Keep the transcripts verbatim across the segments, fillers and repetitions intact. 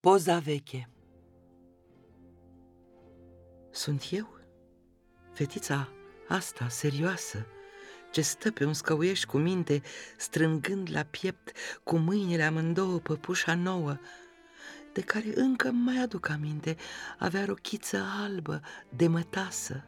Poza veche. Sunt eu? Fetița asta serioasă, ce stă pe un scăuieș cu minte, strângând la piept cu mâinile amândouă păpușa nouă, de care încă mai aduc aminte, avea rochiță albă de mătasă.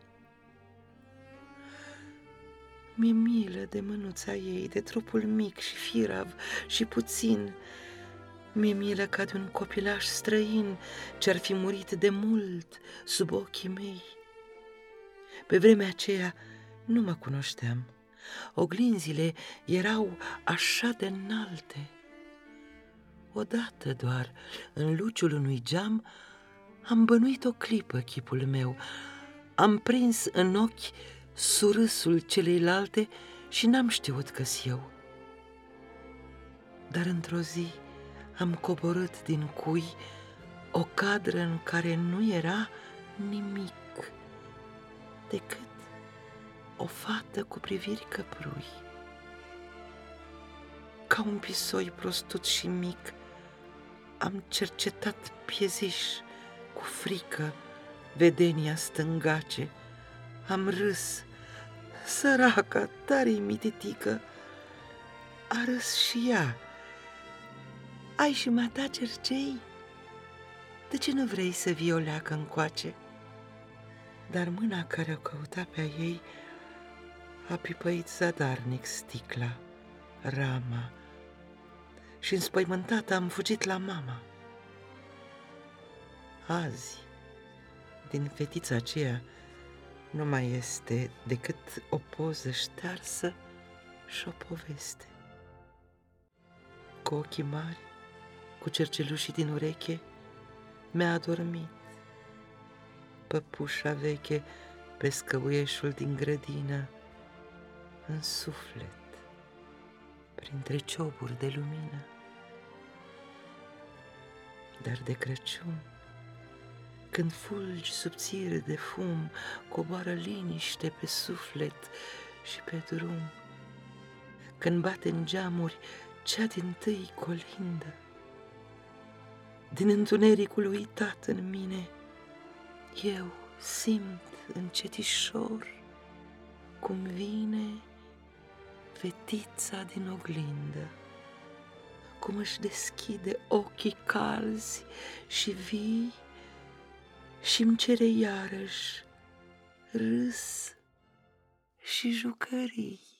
Mi-e milă de mânuța ei, de trupul mic și firav și puțin. Mi-e milă ca de un copilaș străin ce-ar fi murit de mult sub ochii mei. Pe vremea aceea nu mă cunoșteam. Oglinzile erau așa de înalte. Odată doar, în luciul unui geam, am bănuit o clipă chipul meu. Am prins în ochi surâsul celeilalte și n-am știut că-s eu. Dar într-o zi am coborât din cui o cadră în care nu era nimic decât o fată cu priviri căprui. Ca un pisoi prostut și mic, am cercetat pieziș cu frică vedenia stângace. Am râs, săraca, tare-i mititică. A râs și ea. Ai și mata cercei? De ce nu vrei să vii o leacă încoace? Dar mâna care o căuta pe a ei a pipăit zadarnic sticla, rama, și înspăimântată am fugit la mama. Azi, din fetița aceea, nu mai este decât o poză ștearsă și o poveste. Cu ochii mari, cu cercelușii din ureche, mi-a adormit păpușa veche pe scăuieșul din grădină, în suflet, printre cioburi de lumină. Dar de Crăciun, când fulgi subțiri de fum coboară liniște pe suflet și pe drum, când bate în geamuri cea dintâi colindă, din întunericul uitat în mine, eu simt încetișor cum vine fetița din oglindă, cum își deschide ochii calzi și vii și-mi cere iarăși râs și jucării.